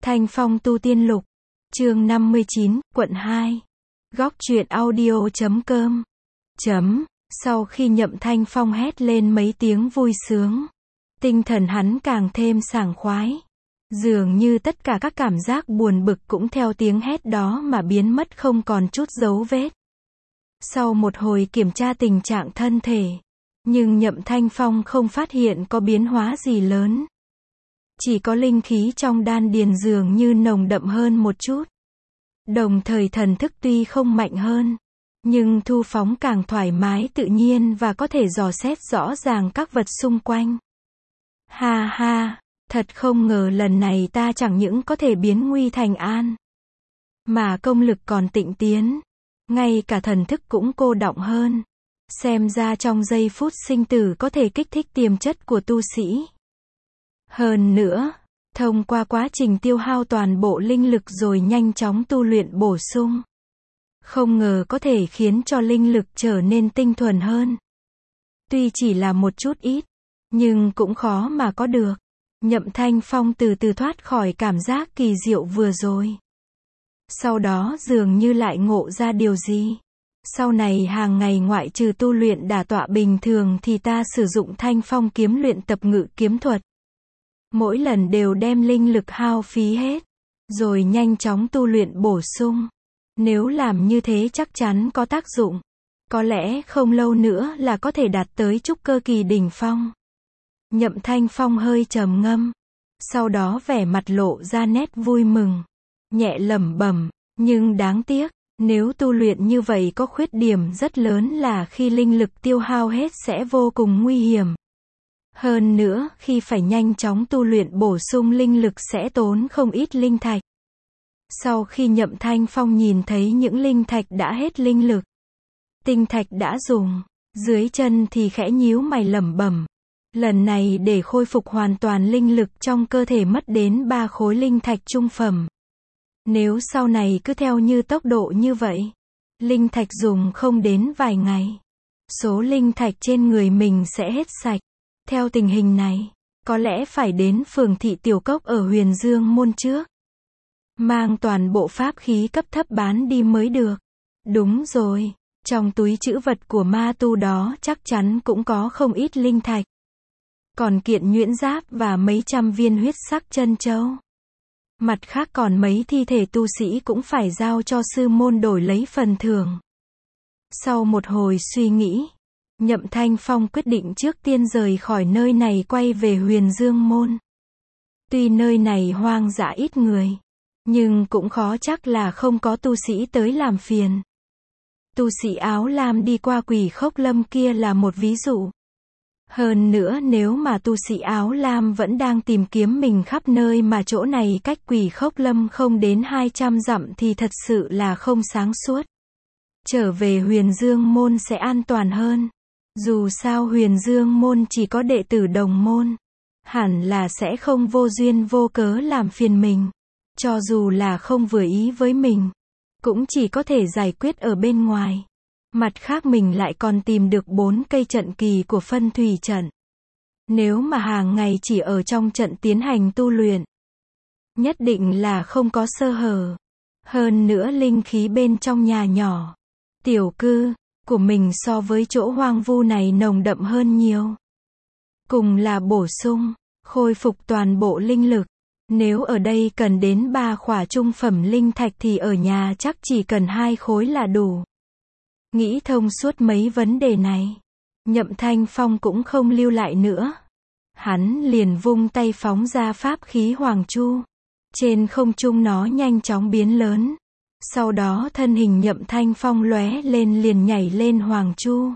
Thanh Phong Tu Tiên Lục, chương 59, quận 2. Góc truyện audio.com. Sau khi Nhậm Thanh Phong hét lên mấy tiếng vui sướng, tinh thần hắn càng thêm sảng khoái. Dường như tất cả các cảm giác buồn bực cũng theo tiếng hét đó mà biến mất không còn chút dấu vết. Sau một hồi kiểm tra tình trạng thân thể, nhưng Nhậm Thanh Phong không phát hiện có biến hóa gì lớn. Chỉ có linh khí trong đan điền dường như nồng đậm hơn một chút. Đồng thời thần thức tuy không mạnh hơn, nhưng thu phóng càng thoải mái tự nhiên và có thể dò xét rõ ràng các vật xung quanh. Ha ha, thật không ngờ lần này ta chẳng những có thể biến nguy thành an, mà công lực còn tịnh tiến, ngay cả thần thức cũng cô đọng hơn. Xem ra trong giây phút sinh tử có thể kích thích tiềm chất của tu sĩ. Hơn nữa, thông qua quá trình tiêu hao toàn bộ linh lực rồi nhanh chóng tu luyện bổ sung, không ngờ có thể khiến cho linh lực trở nên tinh thuần hơn. Tuy chỉ là một chút ít, nhưng cũng khó mà có được. Nhậm Thanh Phong từ từ thoát khỏi cảm giác kỳ diệu vừa rồi. Sau đó dường như lại ngộ ra điều gì. Sau này hàng ngày ngoại trừ tu luyện đả tọa bình thường thì ta sử dụng Thanh Phong kiếm luyện tập ngự kiếm thuật. Mỗi lần đều đem linh lực hao phí hết, rồi nhanh chóng tu luyện bổ sung. Nếu làm như thế chắc chắn có tác dụng. Có lẽ không lâu nữa là có thể đạt tới trúc cơ kỳ đỉnh phong. Nhậm Thanh Phong hơi trầm ngâm, sau đó vẻ mặt lộ ra nét vui mừng, nhẹ lẩm bẩm, nhưng đáng tiếc, nếu tu luyện như vậy có khuyết điểm rất lớn là khi linh lực tiêu hao hết sẽ vô cùng nguy hiểm. Hơn nữa, khi phải nhanh chóng tu luyện bổ sung linh lực sẽ tốn không ít linh thạch. Sau khi Nhậm Thanh Phong nhìn thấy những linh thạch đã hết linh lực, tinh thạch đã dùng, dưới chân thì khẽ nhíu mày lẩm bẩm. Lần này để khôi phục hoàn toàn linh lực trong cơ thể mất đến 3 khối linh thạch trung phẩm. Nếu sau này cứ theo như tốc độ như vậy, linh thạch dùng không đến vài ngày, số linh thạch trên người mình sẽ hết sạch. Theo tình hình này, có lẽ phải đến phường thị Tiểu Cốc ở Huyền Dương Môn trước, mang toàn bộ pháp khí cấp thấp bán đi mới được. Đúng rồi, trong túi trữ vật của ma tu đó chắc chắn cũng có không ít linh thạch. Còn kiện nhuyễn giáp và mấy trăm viên huyết sắc chân châu. Mặt khác còn mấy thi thể tu sĩ cũng phải giao cho sư môn đổi lấy phần thưởng. Sau một hồi suy nghĩ, Nhậm Thanh Phong quyết định trước tiên rời khỏi nơi này quay về Huyền Dương Môn. Tuy nơi này hoang dã ít người, nhưng cũng khó chắc là không có tu sĩ tới làm phiền. Tu sĩ áo lam đi qua Quỷ Khốc Lâm kia là một ví dụ. Hơn nữa nếu mà tu sĩ áo lam vẫn đang tìm kiếm mình khắp nơi mà chỗ này cách Quỷ Khốc Lâm không đến 200 dặm thì thật sự là không sáng suốt. Trở về Huyền Dương Môn sẽ an toàn hơn. Dù sao Huyền Dương Môn chỉ có đệ tử đồng môn, hẳn là sẽ không vô duyên vô cớ làm phiền mình. Cho dù là không vừa ý với mình, cũng chỉ có thể giải quyết ở bên ngoài. Mặt khác mình lại còn tìm được 4 cây trận kỳ của phân thủy trận. Nếu mà hàng ngày chỉ ở trong trận tiến hành tu luyện, nhất định là không có sơ hở. Hơn nữa linh khí bên trong nhà nhỏ, tiểu cư của mình so với chỗ hoang vu này nồng đậm hơn nhiều. Cùng là bổ sung, khôi phục toàn bộ linh lực. Nếu ở đây cần đến 3 khỏa trung phẩm linh thạch thì ở nhà chắc chỉ cần 2 khối là đủ. Nghĩ thông suốt mấy vấn đề này, Nhậm Thanh Phong cũng không lưu lại nữa. Hắn liền vung tay phóng ra pháp khí Hoàng Chu. Trên không trung nó nhanh chóng biến lớn. Sau đó thân hình Nhậm Thanh Phong lóe lên liền nhảy lên Hoàng Chu.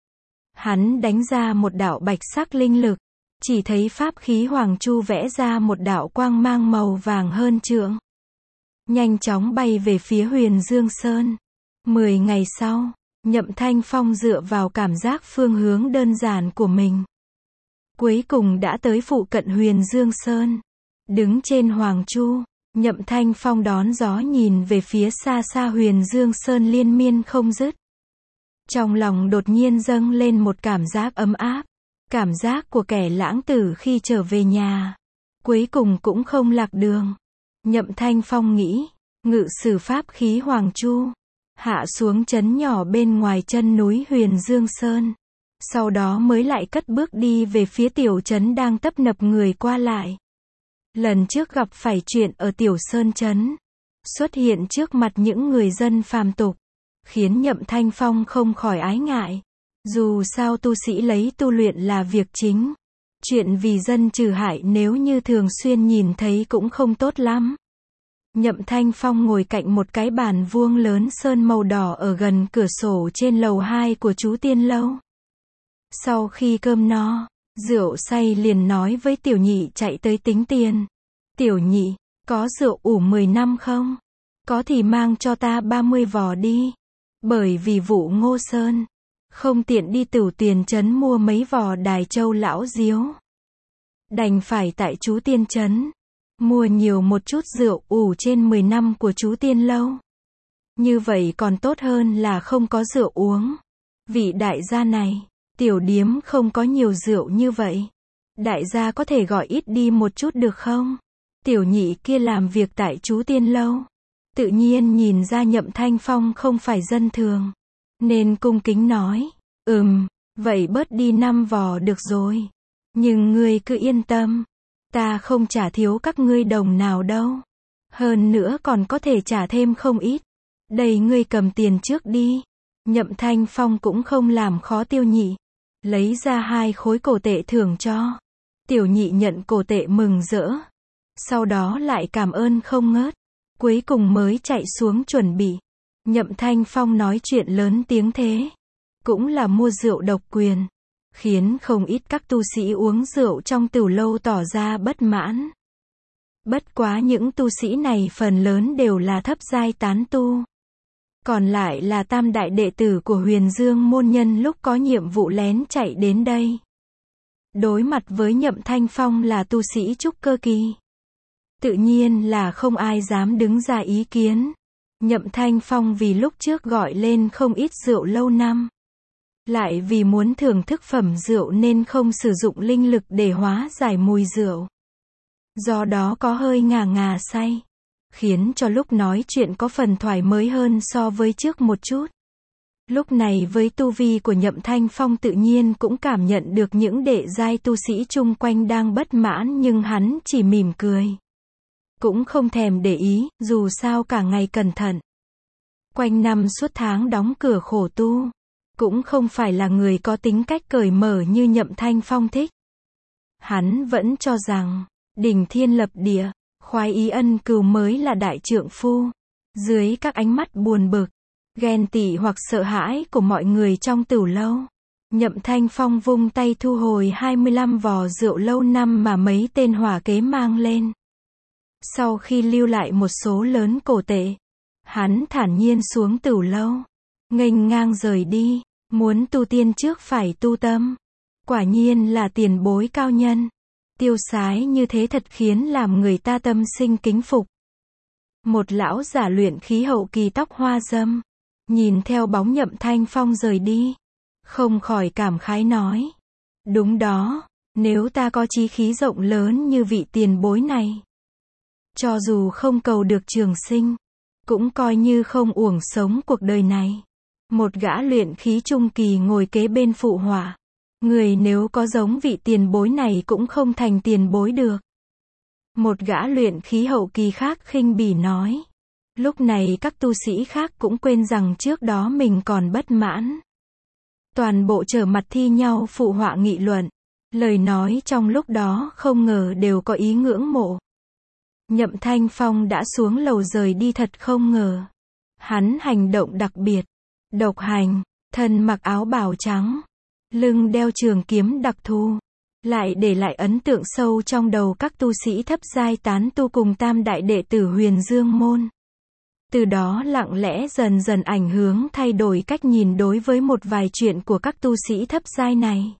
Hắn đánh ra một đạo bạch sắc linh lực. Chỉ thấy pháp khí Hoàng Chu vẽ ra một đạo quang mang màu vàng hơn trượng. Nhanh chóng bay về phía Huyền Dương Sơn. 10 ngày sau, Nhậm Thanh Phong dựa vào cảm giác phương hướng đơn giản của mình, cuối cùng đã tới phụ cận Huyền Dương Sơn. Đứng trên Hoàng Chu, Nhậm Thanh Phong đón gió nhìn về phía xa xa Huyền Dương Sơn liên miên không dứt. Trong lòng đột nhiên dâng lên một cảm giác ấm áp, cảm giác của kẻ lãng tử khi trở về nhà, cuối cùng cũng không lạc đường. Nhậm Thanh Phong nghĩ, ngự sử pháp khí Hoàng Chu, hạ xuống trấn nhỏ bên ngoài chân núi Huyền Dương Sơn. Sau đó mới lại cất bước đi về phía tiểu trấn đang tấp nập người qua lại. Lần trước gặp phải chuyện ở tiểu sơn trấn, xuất hiện trước mặt những người dân phàm tục, khiến Nhậm Thanh Phong không khỏi ái ngại. Dù sao tu sĩ lấy tu luyện là việc chính. Chuyện vì dân trừ hại nếu như thường xuyên nhìn thấy cũng không tốt lắm. Nhậm Thanh Phong ngồi cạnh một cái bàn vuông lớn sơn màu đỏ ở gần cửa sổ trên lầu 2 của chú Tiên Lâu. Sau khi cơm no, rượu say liền nói với Tiểu Nhị chạy tới tính tiền. Tiểu Nhị, có rượu ủ 10 năm không? Có thì mang cho ta 30 vò đi. Bởi vì vụ Ngô Sơn, không tiện đi Tửu Tiền trấn mua mấy vò Đài Châu lão diếu. Đành phải tại chú Tiên trấn, mua nhiều một chút rượu ủ trên 10 năm của chú Tiên Lâu. Như vậy còn tốt hơn là không có rượu uống. Vị đại gia này, tiểu điếm không có nhiều rượu như vậy. Đại gia có thể gọi ít đi một chút được không? Tiểu Nhị kia làm việc tại chú Tiên Lâu, tự nhiên nhìn ra Nhậm Thanh Phong không phải dân thường, nên cung kính nói, vậy bớt đi 5 vò được rồi. Nhưng ngươi cứ yên tâm, ta không trả thiếu các ngươi đồng nào đâu. Hơn nữa còn có thể trả thêm không ít. Đây ngươi cầm tiền trước đi. Nhậm Thanh Phong cũng không làm khó Tiểu Nhị, lấy ra 2 khối cổ tệ thưởng cho. Tiểu Nhị nhận cổ tệ mừng rỡ, sau đó lại cảm ơn không ngớt, cuối cùng mới chạy xuống chuẩn bị. Nhậm Thanh Phong nói chuyện lớn tiếng thế, cũng là mua rượu độc quyền, khiến không ít các tu sĩ uống rượu trong tửu lâu tỏ ra bất mãn. Bất quá những tu sĩ này phần lớn đều là thấp giai tán tu, còn lại là tam đại đệ tử của Huyền Dương môn nhân lúc có nhiệm vụ lén chạy đến đây. Đối mặt với Nhậm Thanh Phong là tu sĩ trúc cơ kỳ, tự nhiên là không ai dám đứng ra ý kiến. Nhậm Thanh Phong vì lúc trước gọi lên không ít rượu lâu năm, lại vì muốn thưởng thức phẩm rượu nên không sử dụng linh lực để hóa giải mùi rượu. Do đó có hơi ngà ngà say, khiến cho lúc nói chuyện có phần thoải mái hơn so với trước một chút. Lúc này với tu vi của Nhậm Thanh Phong tự nhiên cũng cảm nhận được những đệ giai tu sĩ chung quanh đang bất mãn, nhưng hắn chỉ mỉm cười, cũng không thèm để ý, dù sao cả ngày cẩn thận, quanh năm suốt tháng đóng cửa khổ tu, cũng không phải là người có tính cách cởi mở như Nhậm Thanh Phong thích. Hắn vẫn cho rằng, đỉnh thiên lập địa, khoái ý ân cừu mới là đại trượng phu. Dưới các ánh mắt buồn bực, ghen tị hoặc sợ hãi của mọi người trong tửu lâu, Nhậm Thanh Phong vung tay thu hồi 25 vò rượu lâu năm mà mấy tên hỏa kế mang lên. Sau khi lưu lại một số lớn cổ tệ, hắn thản nhiên xuống tửu lâu, nghênh ngang rời đi. Muốn tu tiên trước phải tu tâm. Quả nhiên là tiền bối cao nhân. Tiêu sái như thế thật khiến làm người ta tâm sinh kính phục. Một lão giả luyện khí hậu kỳ tóc hoa râm, nhìn theo bóng Nhậm Thanh Phong rời đi, không khỏi cảm khái nói, đúng đó, nếu ta có chí khí rộng lớn như vị tiền bối này, cho dù không cầu được trường sinh, cũng coi như không uổng sống cuộc đời này. Một gã luyện khí trung kỳ ngồi kế bên phụ họa, người nếu có giống vị tiền bối này cũng không thành tiền bối được. Một gã luyện khí hậu kỳ khác khinh bỉ nói. Lúc này các tu sĩ khác cũng quên rằng trước đó mình còn bất mãn. Toàn bộ trở mặt thi nhau phụ họa nghị luận. Lời nói trong lúc đó không ngờ đều có ý ngưỡng mộ. Nhậm Thanh Phong đã xuống lầu rời đi thật không ngờ. Hắn hành động đặc biệt, độc hành, thân mặc áo bào trắng, lưng đeo trường kiếm đặc thù, lại để lại ấn tượng sâu trong đầu các tu sĩ thấp giai tán tu cùng tam đại đệ tử Huyền Dương môn. Từ đó lặng lẽ dần dần ảnh hưởng thay đổi cách nhìn đối với một vài chuyện của các tu sĩ thấp giai này.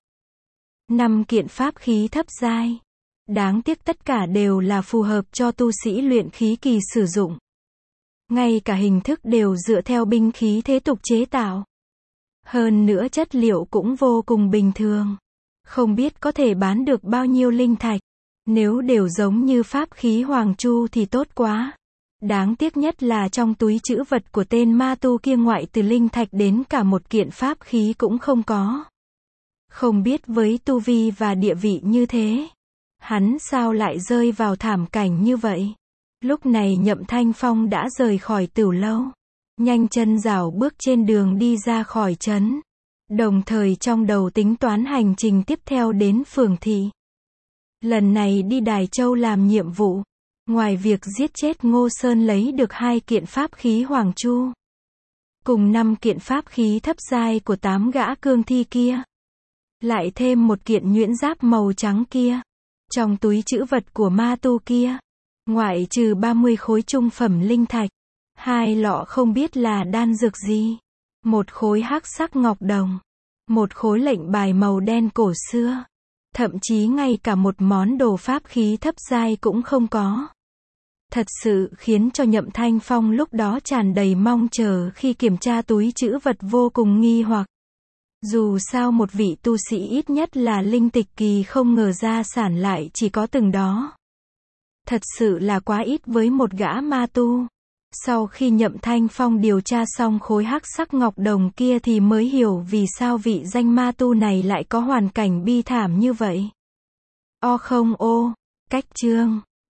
5 kiện pháp khí thấp giai. Đáng tiếc tất cả đều là phù hợp cho tu sĩ luyện khí kỳ sử dụng. Ngay cả hình thức đều dựa theo binh khí thế tục chế tạo. Hơn nữa chất liệu cũng vô cùng bình thường. Không biết có thể bán được bao nhiêu linh thạch. Nếu đều giống như pháp khí Hoàng Chu thì tốt quá. Đáng tiếc nhất là trong túi trữ vật của tên ma tu kia ngoại trừ linh thạch đến cả một kiện pháp khí cũng không có. Không biết với tu vi và địa vị như thế, hắn sao lại rơi vào thảm cảnh như vậy. Lúc này Nhậm Thanh Phong đã rời khỏi Tửu Lâu, nhanh chân rảo bước trên đường đi ra khỏi trấn, đồng thời trong đầu tính toán hành trình tiếp theo đến Phường Thị. Lần này đi Đài Châu làm nhiệm vụ, ngoài việc giết chết Ngô Sơn lấy được 2 kiện pháp khí Hoàng Chu, cùng 5 kiện pháp khí thấp giai của 8 gã cương thi kia, lại thêm 1 kiện nhuyễn giáp màu trắng kia. Trong túi trữ vật của ma tu kia, ngoại trừ 30 khối trung phẩm linh thạch, 2 lọ không biết là đan dược gì, 1 khối hắc sắc ngọc đồng, 1 khối lệnh bài màu đen cổ xưa, thậm chí ngay cả một món đồ pháp khí thấp giai cũng không có. Thật sự khiến cho Nhậm Thanh Phong lúc đó tràn đầy mong chờ khi kiểm tra túi trữ vật vô cùng nghi hoặc. Dù sao một vị tu sĩ ít nhất là linh tịch kỳ không ngờ gia sản lại chỉ có từng đó. Thật sự là quá ít với một gã ma tu. Sau khi Nhậm Thanh Phong điều tra xong khối hắc sắc ngọc đồng kia thì mới hiểu vì sao vị danh ma tu này lại có hoàn cảnh bi thảm như vậy. Cách chương